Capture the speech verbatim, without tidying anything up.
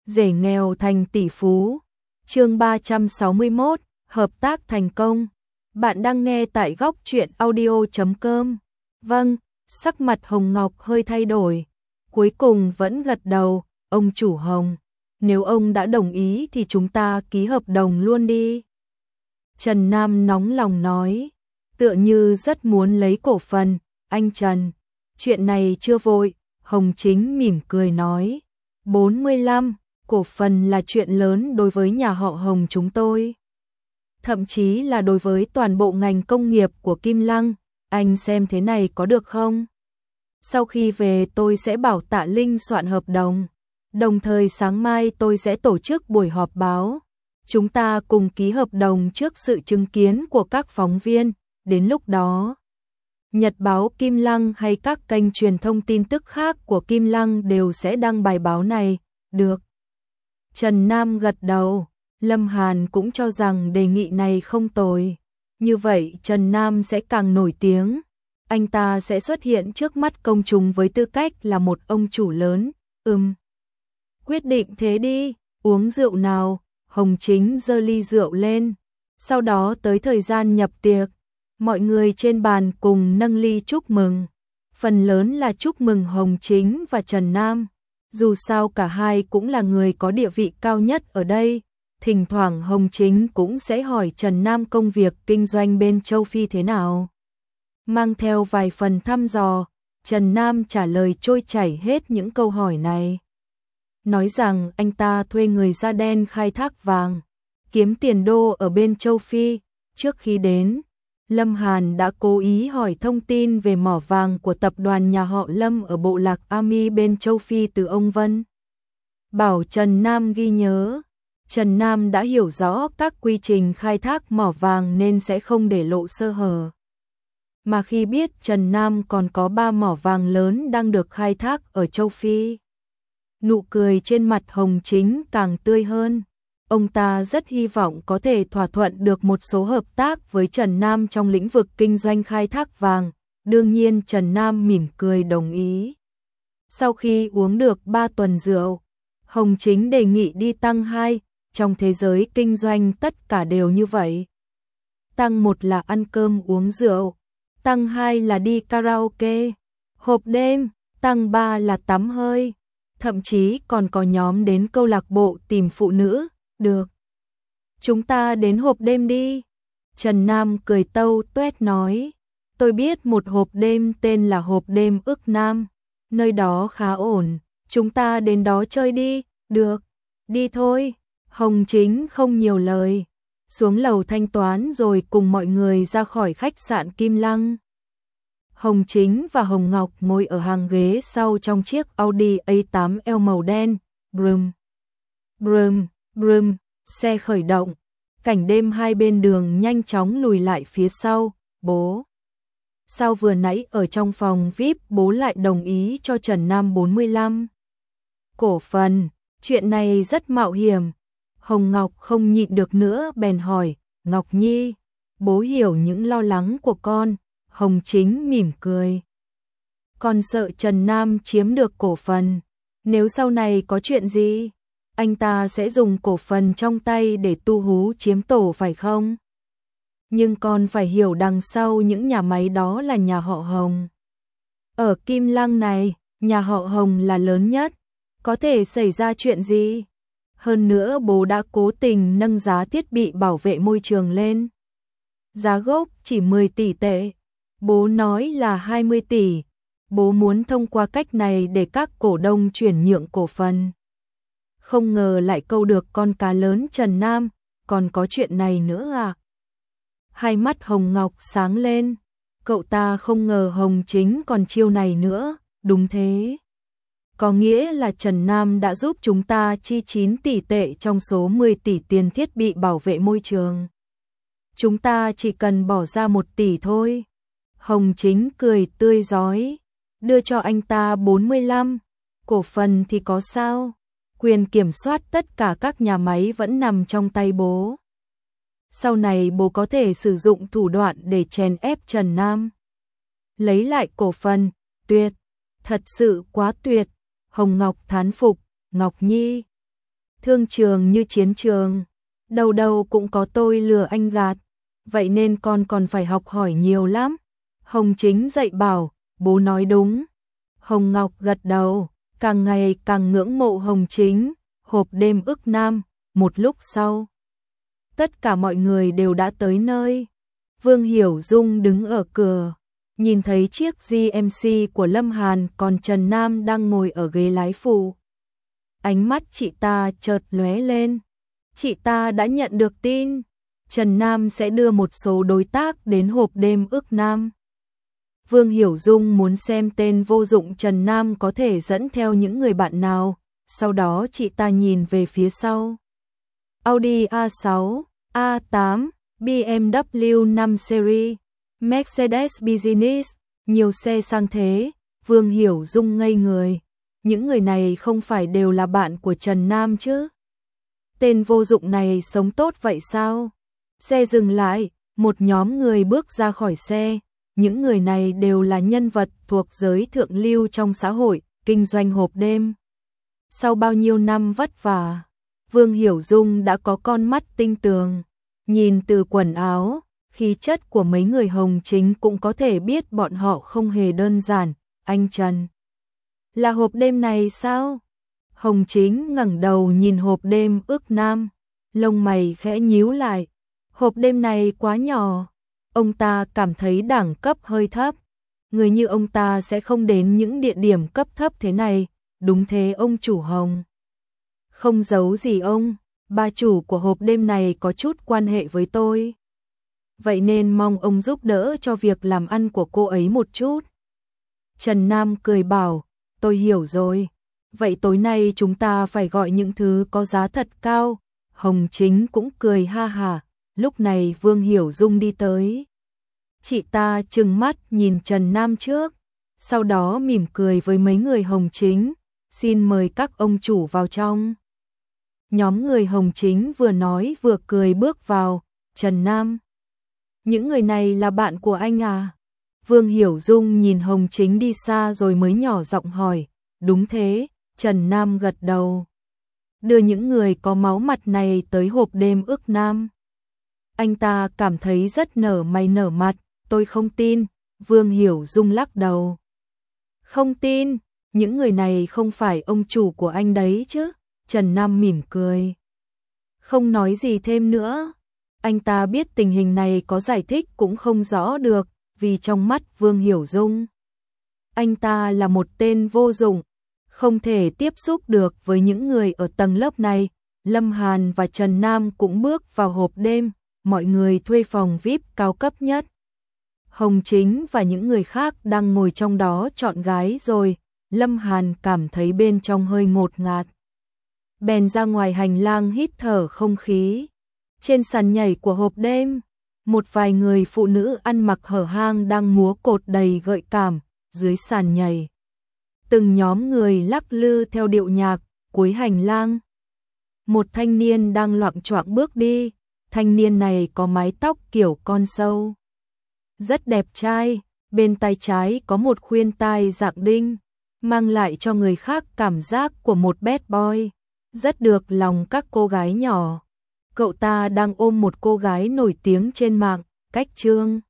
rể nghèo thành tỷ phú. Chương ba trăm sáu mươi mốt, hợp tác thành công. Bạn đang nghe tại góc truyện audio chấm com. Vâng, sắc mặt Hồng Ngọc hơi thay đổi, cuối cùng vẫn gật đầu. Ông chủ Hồng, nếu ông đã đồng ý thì chúng ta ký hợp đồng luôn đi. Trần Nam nóng lòng nói, tựa như rất muốn lấy cổ phần. Anh Trần, chuyện này chưa vội. Hồng Chính mỉm cười nói, bốn mươi lăm, cổ phần là chuyện lớn đối với nhà họ Hồng chúng tôi. Thậm chí là đối với toàn bộ ngành công nghiệp của Kim Lăng. Anh xem thế này có được không? Sau khi về tôi sẽ bảo Tạ Linh soạn hợp đồng. Đồng thời sáng mai tôi sẽ tổ chức buổi họp báo. Chúng ta cùng ký hợp đồng trước sự chứng kiến của các phóng viên. Đến lúc đó, Nhật báo Kim Lăng hay các kênh truyền thông tin tức khác của Kim Lăng đều sẽ đăng bài báo này. Được. Trần Nam gật đầu. Lâm Hàn cũng cho rằng đề nghị này không tồi. Như vậy Trần Nam sẽ càng nổi tiếng. Anh ta sẽ xuất hiện trước mắt công chúng với tư cách là một ông chủ lớn. Ừm. Quyết định thế đi, uống rượu nào. Hồng Chính giơ ly rượu lên. Sau đó tới thời gian nhập tiệc, mọi người trên bàn cùng nâng ly chúc mừng. Phần lớn là chúc mừng Hồng Chính và Trần Nam. Dù sao cả hai cũng là người có địa vị cao nhất ở đây. Thỉnh thoảng Hồng Chính cũng sẽ hỏi Trần Nam công việc kinh doanh bên châu Phi thế nào. Mang theo vài phần thăm dò, Trần Nam trả lời trôi chảy hết những câu hỏi này. Nói rằng anh ta thuê người da đen khai thác vàng, kiếm tiền đô ở bên châu Phi. Trước khi đến, Lâm Hàn đã cố ý hỏi thông tin về mỏ vàng của tập đoàn nhà họ Lâm ở bộ lạc Ami bên châu Phi từ ông Vân. Bảo Trần Nam ghi nhớ. Trần Nam đã hiểu rõ các quy trình khai thác mỏ vàng nên sẽ không để lộ sơ hở. Mà khi biết Trần Nam còn có ba mỏ vàng lớn đang được khai thác ở châu Phi, nụ cười trên mặt Hồng Chính càng tươi hơn. Ông ta rất hy vọng có thể thỏa thuận được một số hợp tác với Trần Nam trong lĩnh vực kinh doanh khai thác vàng. Đương nhiên Trần Nam mỉm cười đồng ý. Sau khi uống được ba tuần rượu, Hồng Chính đề nghị đi tăng hai. Trong thế giới kinh doanh tất cả đều như vậy. Tăng một là ăn cơm uống rượu, tăng hai là đi karaoke, hộp đêm, tăng ba là tắm hơi, thậm chí còn có nhóm đến câu lạc bộ tìm phụ nữ. Được, chúng ta đến hộp đêm đi. Trần Nam cười tâu tuét nói, tôi biết một hộp đêm tên là hộp đêm ước Nam, nơi đó khá ổn, chúng ta đến đó chơi đi. Được, đi thôi. Hồng Chính không nhiều lời, xuống lầu thanh toán rồi cùng mọi người ra khỏi khách sạn Kim Lăng. Hồng Chính và Hồng Ngọc ngồi ở hàng ghế sau trong chiếc Audi A tám L màu đen. Brum, brum, brum, xe khởi động. Cảnh đêm hai bên đường nhanh chóng lùi lại phía sau. Bố, sao vừa nãy ở trong phòng vi ai pi bố lại đồng ý cho Trần Nam bốn mươi lăm cổ phần? Chuyện này rất mạo hiểm. Hồng Ngọc không nhịn được nữa bèn hỏi, Ngọc Nhi, bố hiểu những lo lắng của con. Hồng Chính mỉm cười. Con sợ Trần Nam chiếm được cổ phần. Nếu sau này có chuyện gì, anh ta sẽ dùng cổ phần trong tay để tu hú chiếm tổ phải không? Nhưng con phải hiểu đằng sau những nhà máy đó là nhà họ Hồng. Ở Kim Lăng này, nhà họ Hồng là lớn nhất. Có thể xảy ra chuyện gì? Hơn nữa bố đã cố tình nâng giá thiết bị bảo vệ môi trường lên. Giá gốc chỉ mười tỷ tệ. Bố nói là hai mươi tỷ. Bố muốn thông qua cách này để các cổ đông chuyển nhượng cổ phần. Không ngờ lại câu được con cá lớn Trần Nam. Còn có chuyện này nữa à? Hai mắt Hồng Ngọc sáng lên. Cậu ta không ngờ Hồng Chính còn chiêu này nữa. Đúng thế. Có nghĩa là Trần Nam đã giúp chúng ta chi chín tỷ tệ trong số mười tỷ tiền thiết bị bảo vệ môi trường. Chúng ta chỉ cần bỏ ra một tỷ thôi. Hồng Chính cười tươi rói, đưa cho anh ta bốn mươi lăm cổ phần thì có sao? Quyền kiểm soát tất cả các nhà máy vẫn nằm trong tay bố. Sau này bố có thể sử dụng thủ đoạn để chèn ép Trần Nam. Lấy lại cổ phần, tuyệt, thật sự quá tuyệt. Hồng Ngọc thán phục, Ngọc Nhi, Thương trường như chiến trường, đầu đầu cũng có tôi lừa anh gạt, vậy nên con còn phải học hỏi nhiều lắm. Hồng Chính dạy bảo, bố nói đúng. Hồng Ngọc gật đầu, càng ngày càng ngưỡng mộ Hồng Chính. Hộp đêm ức nam, một lúc sau, tất cả mọi người đều đã tới nơi. Vương Hiểu Dung đứng ở cửa, nhìn thấy chiếc giê em xê của Lâm Hàn, còn Trần Nam đang ngồi ở ghế lái phụ. Ánh mắt chị ta chợt lóe lên. Chị ta đã nhận được tin Trần Nam sẽ đưa một số đối tác đến hộp đêm ức nam. Vương Hiểu Dung muốn xem tên vô dụng Trần Nam có thể dẫn theo những người bạn nào. Sau đó chị ta nhìn về phía sau. Audi a sáu, a tám, bê em vê năm Series, Mercedes Business, nhiều xe sang thế. Vương Hiểu Dung ngây người. Những người này không phải đều là bạn của Trần Nam chứ? Tên vô dụng này sống tốt vậy sao? Xe dừng lại, một nhóm người bước ra khỏi xe. Những người này đều là nhân vật thuộc giới thượng lưu trong xã hội, kinh doanh hộp đêm. Sau bao nhiêu năm vất vả, Vương Hiểu Dung đã có con mắt tinh tường. Nhìn từ quần áo, khí chất của mấy người Hồng Chính cũng có thể biết bọn họ không hề đơn giản. Anh Trần, là hộp đêm này sao? Hồng Chính ngẩng đầu nhìn hộp đêm ức nam, lông mày khẽ nhíu lại. Hộp đêm này quá nhỏ, ông ta cảm thấy đẳng cấp hơi thấp. Người như ông ta sẽ không đến những địa điểm cấp thấp thế này. Đúng thế ông chủ Hồng. Không giấu gì ông, bà chủ của hộp đêm này có chút quan hệ với tôi. Vậy nên mong ông giúp đỡ cho việc làm ăn của cô ấy một chút. Trần Nam cười bảo, tôi hiểu rồi. Vậy tối nay chúng ta phải gọi những thứ có giá thật cao. Hồng Chính cũng cười ha hả. Lúc này Vương Hiểu Dung đi tới. Chị ta trừng mắt nhìn Trần Nam trước, sau đó mỉm cười với mấy người Hồng Chính. Xin mời các ông chủ vào trong. Nhóm người Hồng Chính vừa nói vừa cười bước vào. Trần Nam, những người này là bạn của anh à? Vương Hiểu Dung nhìn Hồng Chính đi xa rồi mới nhỏ giọng hỏi. Đúng thế, Trần Nam gật đầu. Đưa những người có máu mặt này tới hộp đêm ức nam. Anh ta cảm thấy rất nở mày nở mặt. Tôi không tin. Vương Hiểu Dung lắc đầu. Không tin, những người này không phải ông chủ của anh đấy chứ? Trần Nam mỉm cười. Không nói gì thêm nữa. Anh ta biết tình hình này có giải thích cũng không rõ được, vì trong mắt Vương Hiểu Dung, anh ta là một tên vô dụng, không thể tiếp xúc được với những người ở tầng lớp này. Lâm Hàn và Trần Nam cũng bước vào hộp đêm, mọi người thuê phòng vi ai pi cao cấp nhất. Hồng Chính và những người khác đang ngồi trong đó chọn gái rồi. Lâm Hàn cảm thấy bên trong hơi ngột ngạt, bèn ra ngoài hành lang hít thở không khí. Trên sàn nhảy của hộp đêm, một vài người phụ nữ ăn mặc hở hang đang múa cột đầy gợi cảm. Dưới sàn nhảy, từng nhóm người lắc lư theo điệu nhạc. Cuối hành lang, một thanh niên đang loạng choạng bước đi. Thanh niên này có mái tóc kiểu con sâu, rất đẹp trai. Bên tay trái có một khuyên tai dạng đinh, mang lại cho người khác cảm giác của một bad boy, rất được lòng các cô gái nhỏ. Cậu ta đang ôm một cô gái nổi tiếng trên mạng, Cách Trương.